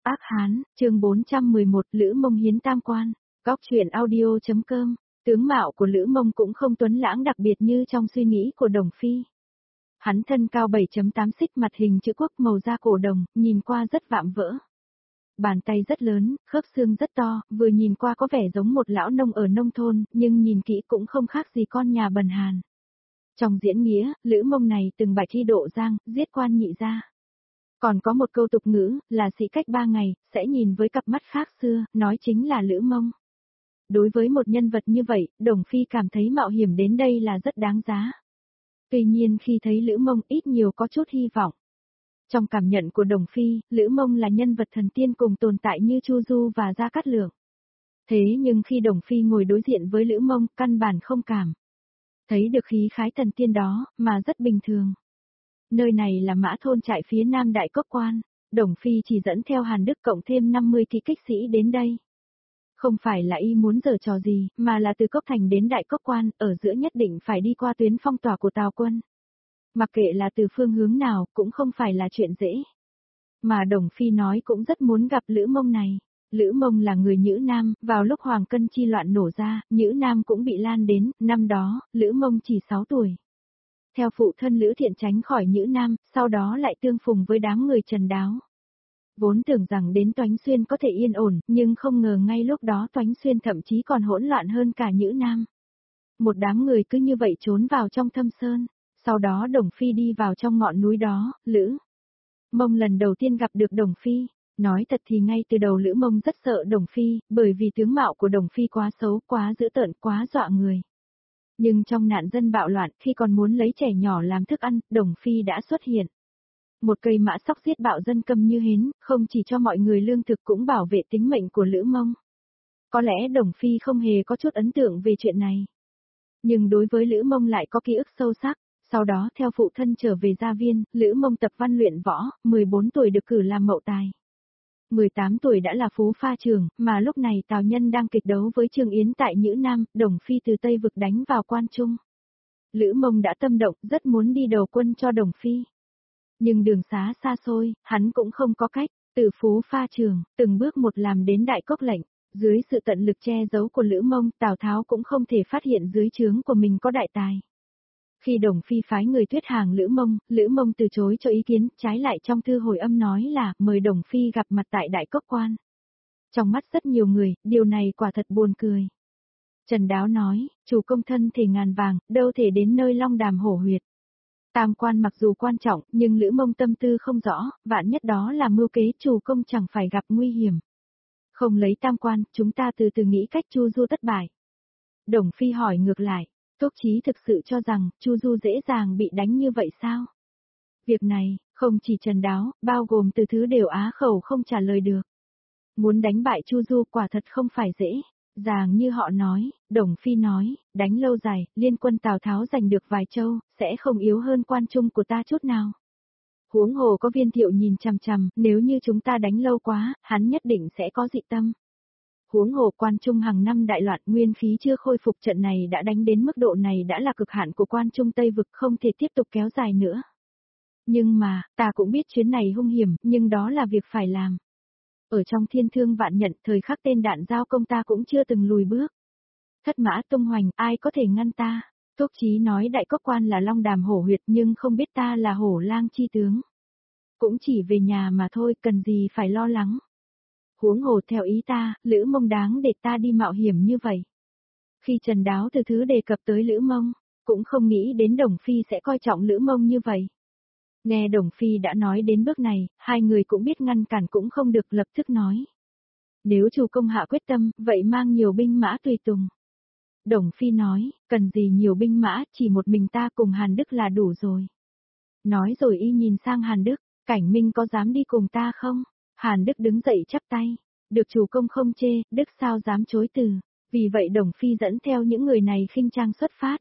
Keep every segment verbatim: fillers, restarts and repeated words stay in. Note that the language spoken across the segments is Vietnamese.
Ác Hán, chương bốn trăm mười một, Lữ Mông hiến tam quan. Góc truyện audio.com. Tướng mạo của Lữ Mông cũng không tuấn lãng đặc biệt như trong suy nghĩ của Đồng Phi. Hắn thân cao bảy phẩy tám xích, mặt hình chữ quốc, màu da cổ đồng, nhìn qua rất vạm vỡ. Bàn tay rất lớn, khớp xương rất to, vừa nhìn qua có vẻ giống một lão nông ở nông thôn, nhưng nhìn kỹ cũng không khác gì con nhà bần hàn. Trong diễn nghĩa, Lữ Mông này từng bạch thi độ giang, giết quan nhị gia. Còn có một câu tục ngữ, là sĩ cách ba ngày, sẽ nhìn với cặp mắt khác xưa, nói chính là Lữ Mông. Đối với một nhân vật như vậy, Đồng Phi cảm thấy mạo hiểm đến đây là rất đáng giá. Tuy nhiên khi thấy Lữ Mông ít nhiều có chút hy vọng. Trong cảm nhận của Đồng Phi, Lữ Mông là nhân vật thần tiên cùng tồn tại như Chu Du và Gia Cát Lượng. Thế nhưng khi Đồng Phi ngồi đối diện với Lữ Mông, căn bản không cảm thấy được khí khái thần tiên đó, mà rất bình thường. Nơi này là Mã thôn trại phía nam Đại Cốc Quan, Đồng Phi chỉ dẫn theo Hàn Đức cộng thêm năm mươi kỵ kích sĩ đến đây. Không phải là y muốn giở trò gì, mà là từ Cốc Thành đến Đại Cốc Quan, ở giữa nhất định phải đi qua tuyến phong tỏa của Tào quân. Mặc kệ là từ phương hướng nào, cũng không phải là chuyện dễ. Mà Đồng Phi nói cũng rất muốn gặp Lữ Mông này. Lữ Mông là người Nhữ Nam, vào lúc Hoàng Cân chi loạn nổ ra, Nhữ Nam cũng bị lan đến, năm đó, Lữ Mông chỉ sáu tuổi. Theo phụ thân Lữ Thiện tránh khỏi Nhữ Nam, sau đó lại tương phùng với đám người Trần Đáo. Vốn tưởng rằng đến Toánh Xuyên có thể yên ổn, nhưng không ngờ ngay lúc đó Toánh Xuyên thậm chí còn hỗn loạn hơn cả Nhữ Nam. Một đám người cứ như vậy trốn vào trong thâm sơn, sau đó Đồng Phi đi vào trong ngọn núi đó, Lữ Mông lần đầu tiên gặp được Đồng Phi. Nói thật thì ngay từ đầu Lữ Mông rất sợ Đồng Phi, bởi vì tướng mạo của Đồng Phi quá xấu, quá dữ tợn, quá dọa người. Nhưng trong nạn dân bạo loạn, khi còn muốn lấy trẻ nhỏ làm thức ăn, Đồng Phi đã xuất hiện. Một cây mã sóc giết bạo dân câm như hến, không chỉ cho mọi người lương thực cũng bảo vệ tính mệnh của Lữ Mông. Có lẽ Đồng Phi không hề có chút ấn tượng về chuyện này. Nhưng đối với Lữ Mông lại có ký ức sâu sắc. Sau đó theo phụ thân trở về gia viên, Lữ Mông tập văn luyện võ, mười bốn tuổi được cử làm mậu tài. mười tám tuổi đã là phú pha trường, mà lúc này Tào Nhân đang kịch đấu với Trương Yến tại Nhữ Nam, Đồng Phi từ Tây vực đánh vào Quan Trung. Lữ Mông đã tâm động, rất muốn đi đầu quân cho Đồng Phi. Nhưng đường xá xa xôi, hắn cũng không có cách, từ phú pha trường, từng bước một làm đến Đại Cốc lệnh. Dưới sự tận lực che giấu của Lữ Mông, Tào Tháo cũng không thể phát hiện dưới trướng của mình có đại tài. Khi Đồng Phi phái người thuyết hàng Lữ Mông, Lữ Mông từ chối cho ý kiến, trái lại trong thư hồi âm nói là mời Đồng Phi gặp mặt tại Đại Cốc Quan. Trong mắt rất nhiều người, điều này quả thật buồn cười. Trần Đáo nói, chủ công thân thể ngàn vàng, đâu thể đến nơi long đàm hổ huyệt. Tam quan mặc dù quan trọng, nhưng Lữ Mông tâm tư không rõ, vạn nhất đó là mưu kế, chủ công chẳng phải gặp nguy hiểm. Không lấy tam quan, chúng ta từ từ nghĩ cách chu du tất bại. Đồng Phi hỏi ngược lại. Túc Chí thực sự cho rằng, Chu Du dễ dàng bị đánh như vậy sao? Việc này, không chỉ Trần Đáo, bao gồm từ thứ đều á khẩu không trả lời được. Muốn đánh bại Chu Du quả thật không phải dễ. Dàng như họ nói, Đồng Phi nói, đánh lâu dài, liên quân Tào Tháo giành được vài châu, sẽ không yếu hơn Quan Trung của ta chút nào. Huống hồ có Viên Thiệu nhìn chằm chằm, nếu như chúng ta đánh lâu quá, hắn nhất định sẽ có dị tâm. Huống hồ Quan Trung hàng năm đại loạn, nguyên khí chưa khôi phục, trận này đã đánh đến mức độ này đã là cực hạn của Quan Trung Tây vực, không thể tiếp tục kéo dài nữa. Nhưng mà, ta cũng biết chuyến này hung hiểm, nhưng đó là việc phải làm. Ở trong thiên thương vạn nhận, thời khắc tên đạn giao công ta cũng chưa từng lùi bước. Thất mã tung hoành, ai có thể ngăn ta? Túc Chí nói Đại Cốc Quan là long đàm hổ huyệt, nhưng không biết ta là hổ lang chi tướng. Cũng chỉ về nhà mà thôi, cần gì phải lo lắng. Huống hồ theo ý ta, Lữ Mông đáng để ta đi mạo hiểm như vậy. Khi Trần Đáo từ thứ đề cập tới Lữ Mông, cũng không nghĩ đến Đồng Phi sẽ coi trọng Lữ Mông như vậy. Nghe Đồng Phi đã nói đến bước này, hai người cũng biết ngăn cản cũng không được, lập tức nói. Nếu chủ công hạ quyết tâm, vậy mang nhiều binh mã tùy tùng. Đồng Phi nói, cần gì nhiều binh mã, chỉ một mình ta cùng Hàn Đức là đủ rồi. Nói rồi y nhìn sang Hàn Đức, Cảnh Minh có dám đi cùng ta không? Hàn Đức đứng dậy chắp tay, được chủ công không chê, Đức sao dám chối từ, vì vậy Đồng Phi dẫn theo những người này khinh trang xuất phát.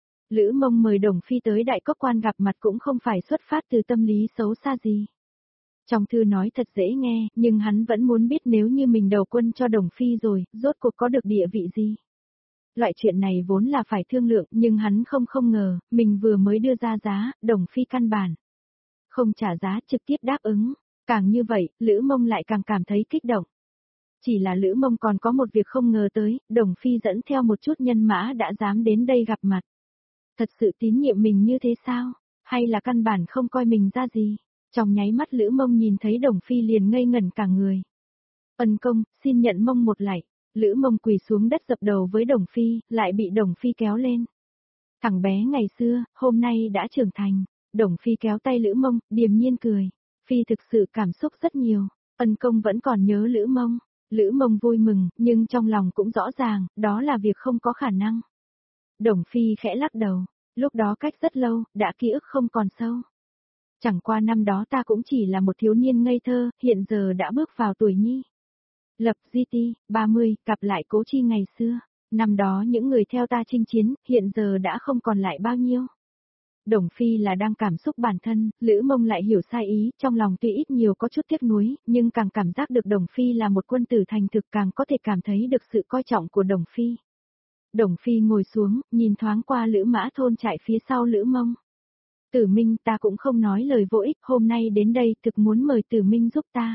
Lữ Mông mời Đồng Phi tới Đại Cốc Quan gặp mặt cũng không phải xuất phát từ tâm lý xấu xa gì. Trong thư nói thật dễ nghe, nhưng hắn vẫn muốn biết nếu như mình đầu quân cho Đồng Phi rồi, rốt cuộc có được địa vị gì. Loại chuyện này vốn là phải thương lượng, nhưng hắn không không ngờ, mình vừa mới đưa ra giá, Đồng Phi căn bản không trả giá, trực tiếp đáp ứng. Càng như vậy, Lữ Mông lại càng cảm thấy kích động. Chỉ là Lữ Mông còn có một việc không ngờ tới, Đồng Phi dẫn theo một chút nhân mã đã dám đến đây gặp mặt. Thật sự tín nhiệm mình như thế sao? Hay là căn bản không coi mình ra gì? Trong nháy mắt Lữ Mông nhìn thấy Đồng Phi liền ngây ngẩn cả người. Ân công, xin nhận Mông một lạy. Lữ Mông quỳ xuống đất dập đầu với Đồng Phi, lại bị Đồng Phi kéo lên. Thằng bé ngày xưa, hôm nay đã trưởng thành. Đồng Phi kéo tay Lữ Mông, điềm nhiên cười. Phi thực sự cảm xúc rất nhiều. Ân công vẫn còn nhớ Lữ Mông. Lữ Mông vui mừng, nhưng trong lòng cũng rõ ràng, đó là việc không có khả năng. Đồng Phi khẽ lắc đầu. Lúc đó cách rất lâu, đã ký ức không còn sâu. Chẳng qua năm đó ta cũng chỉ là một thiếu niên ngây thơ, hiện giờ đã bước vào tuổi nhi. Lập giê tê, ba mươi, gặp lại Cố Chi ngày xưa. Năm đó những người theo ta chinh chiến, hiện giờ đã không còn lại bao nhiêu. Đồng Phi là đang cảm xúc bản thân, Lữ Mông lại hiểu sai ý, trong lòng tuy ít nhiều có chút tiếc nuối, nhưng càng cảm giác được Đồng Phi là một quân tử thành thực càng có thể cảm thấy được sự coi trọng của Đồng Phi. Đồng Phi ngồi xuống, nhìn thoáng qua Lữ Mã thôn trại phía sau Lữ Mông. Tử Minh, ta cũng không nói lời vô ích, hôm nay đến đây thực muốn mời Tử Minh giúp ta.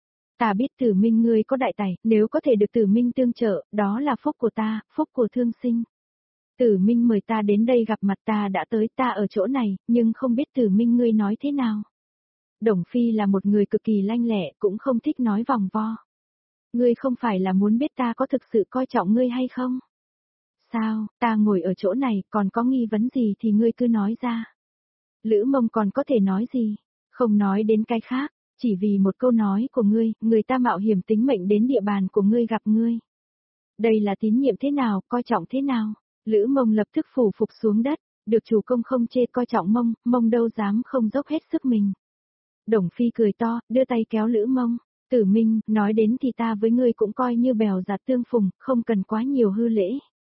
Ta biết Tử Minh ngươi có đại tài, nếu có thể được Tử Minh tương trợ, đó là phúc của ta, phúc của thương sinh. Tử Minh mời ta đến đây gặp mặt, ta đã tới, ta ở chỗ này, nhưng không biết Tử Minh ngươi nói thế nào. Đồng Phi là một người cực kỳ lanh lẹ, cũng không thích nói vòng vo. Ngươi không phải là muốn biết ta có thực sự coi trọng ngươi hay không? Sao, ta ngồi ở chỗ này, còn có nghi vấn gì thì ngươi cứ nói ra. Lữ Mông còn có thể nói gì? Không nói đến cái khác, chỉ vì một câu nói của ngươi, người ta mạo hiểm tính mệnh đến địa bàn của ngươi gặp ngươi. Đây là tín nhiệm thế nào, coi trọng thế nào? Lữ Mông lập tức phủ phục xuống đất, được chủ công không chê coi trọng Mông, Mông đâu dám không dốc hết sức mình. Đồng Phi cười to, đưa tay kéo Lữ Mông. Tử Minh, nói đến thì ta với ngươi cũng coi như bèo giạt tương phùng, không cần quá nhiều hư lễ.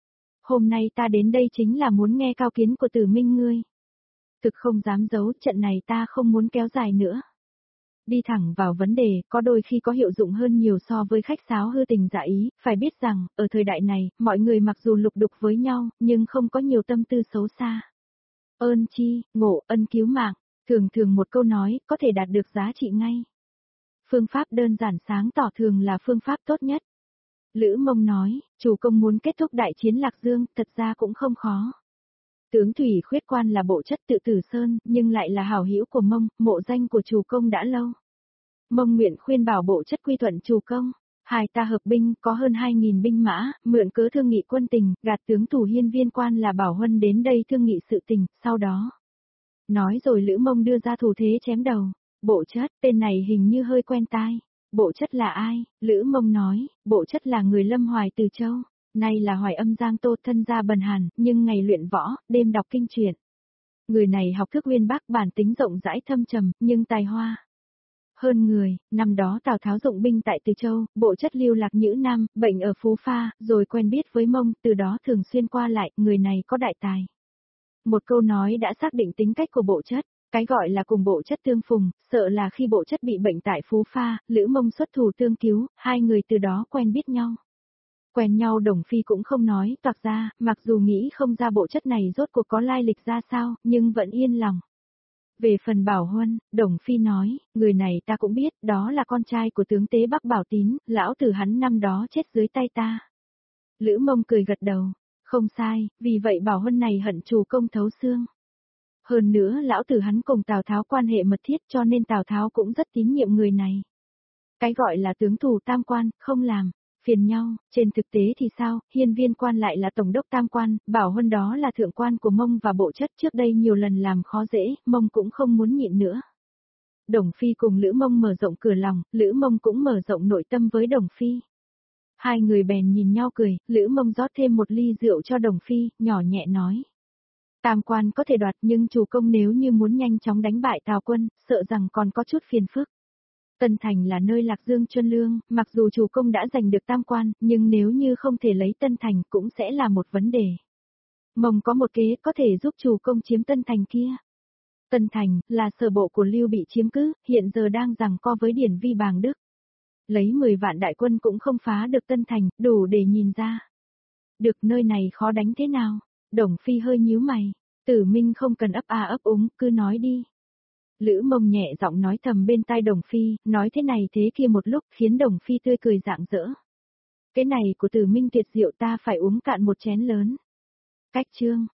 Hôm nay ta đến đây chính là muốn nghe cao kiến của Tử Minh ngươi. Thực không dám giấu, trận này ta không muốn kéo dài nữa. Đi thẳng vào vấn đề, có đôi khi có hiệu dụng hơn nhiều so với khách sáo hư tình giả ý, phải biết rằng, ở thời đại này, mọi người mặc dù lục đục với nhau, nhưng không có nhiều tâm tư xấu xa. Ơn chi, ngộ, ân cứu mạng, thường thường một câu nói, có thể đạt được giá trị ngay. Phương pháp đơn giản sáng tỏ thường là phương pháp tốt nhất. Lữ Mông nói, chủ công muốn kết thúc đại chiến Lạc Dương, thật ra cũng không khó. Tướng Thủy Khuyết Quan là bộ chất tự Tử Sơn, nhưng lại là hảo hữu của Mông, mộ danh của chủ công đã lâu. Mông nguyện khuyên bảo bộ chất quy thuận chủ công. Hai ta hợp binh, có hơn hai nghìn binh mã, mượn cớ thương nghị quân tình, gạt tướng thủ Hiên Viên Quan là Bảo Huân đến đây thương nghị sự tình, sau đó. Nói rồi Lữ Mông đưa ra thủ thế chém đầu. Bộ chất, tên này hình như hơi quen tai. Bộ chất là ai? Lữ Mông nói, bộ chất là người Lâm Hoài từ Châu. Nay là Hoài Âm Giang Tô, thân gia bần hàn, nhưng ngày luyện võ, đêm đọc kinh truyện. Người này học thức uyên bác, bản tính rộng rãi thâm trầm, nhưng tài hoa hơn người. Năm đó Tào Tháo dụng binh tại Từ Châu, bộ chất lưu lạc Nhữ Nam, bệnh ở Phú Pha, rồi quen biết với Mông, từ đó thường xuyên qua lại, người này có đại tài. Một câu nói đã xác định tính cách của bộ chất. Cái gọi là cùng bộ chất tương phùng, sợ là khi bộ chất bị bệnh tại Phú Pha, Lữ Mông xuất thủ tương cứu, hai người từ đó quen biết nhau. Quen nhau Đồng Phi cũng không nói toạc ra, mặc dù nghĩ không ra bộ chất này rốt cuộc có lai lịch ra sao, nhưng vẫn yên lòng. Về phần Bảo Huân, Đồng Phi nói, người này ta cũng biết, đó là con trai của tướng tế Bắc Bảo Tín, lão tử hắn năm đó chết dưới tay ta. Lữ Mông cười gật đầu, không sai, vì vậy Bảo Huân này hận chủ công thấu xương. Hơn nữa lão tử hắn cùng Tào Tháo quan hệ mật thiết cho nên Tào Tháo cũng rất tín nhiệm người này. Cái gọi là tướng thủ tam quan, không làm phiền nhau, trên thực tế thì sao, Hiên Viên Quan lại là tổng đốc tam quan, Bảo Huân đó là thượng quan của Mông và bộ chất trước đây nhiều lần làm khó dễ, Mông cũng không muốn nhịn nữa. Đồng Phi cùng Lữ Mông mở rộng cửa lòng, Lữ Mông cũng mở rộng nội tâm với Đồng Phi. Hai người bèn nhìn nhau cười, Lữ Mông rót thêm một ly rượu cho Đồng Phi, nhỏ nhẹ nói. Tam quan có thể đoạt nhưng chủ công nếu như muốn nhanh chóng đánh bại Tào quân, sợ rằng còn có chút phiền phức. Tân Thành là nơi Lạc Dương Chuân Lương, mặc dù chủ công đã giành được tam quan, nhưng nếu như không thể lấy Tân Thành cũng sẽ là một vấn đề. Mông có một kế có thể giúp chủ công chiếm Tân Thành kia. Tân Thành là sở bộ của Lưu bị chiếm cứ, hiện giờ đang giằng co với Điển Vi Bàng Đức. Lấy mười vạn đại quân cũng không phá được Tân Thành, đủ để nhìn ra. Được nơi này khó đánh thế nào? Đồng Phi hơi nhíu mày, Tử Minh không cần ấp a ấp úng, cứ nói đi. Lữ Mông nhẹ giọng nói thầm bên tai Đồng Phi, nói thế này thế kia một lúc khiến Đồng Phi tươi cười rạng rỡ. Cái này của Tử Minh tuyệt diệu ta phải uống cạn một chén lớn. Cách chương.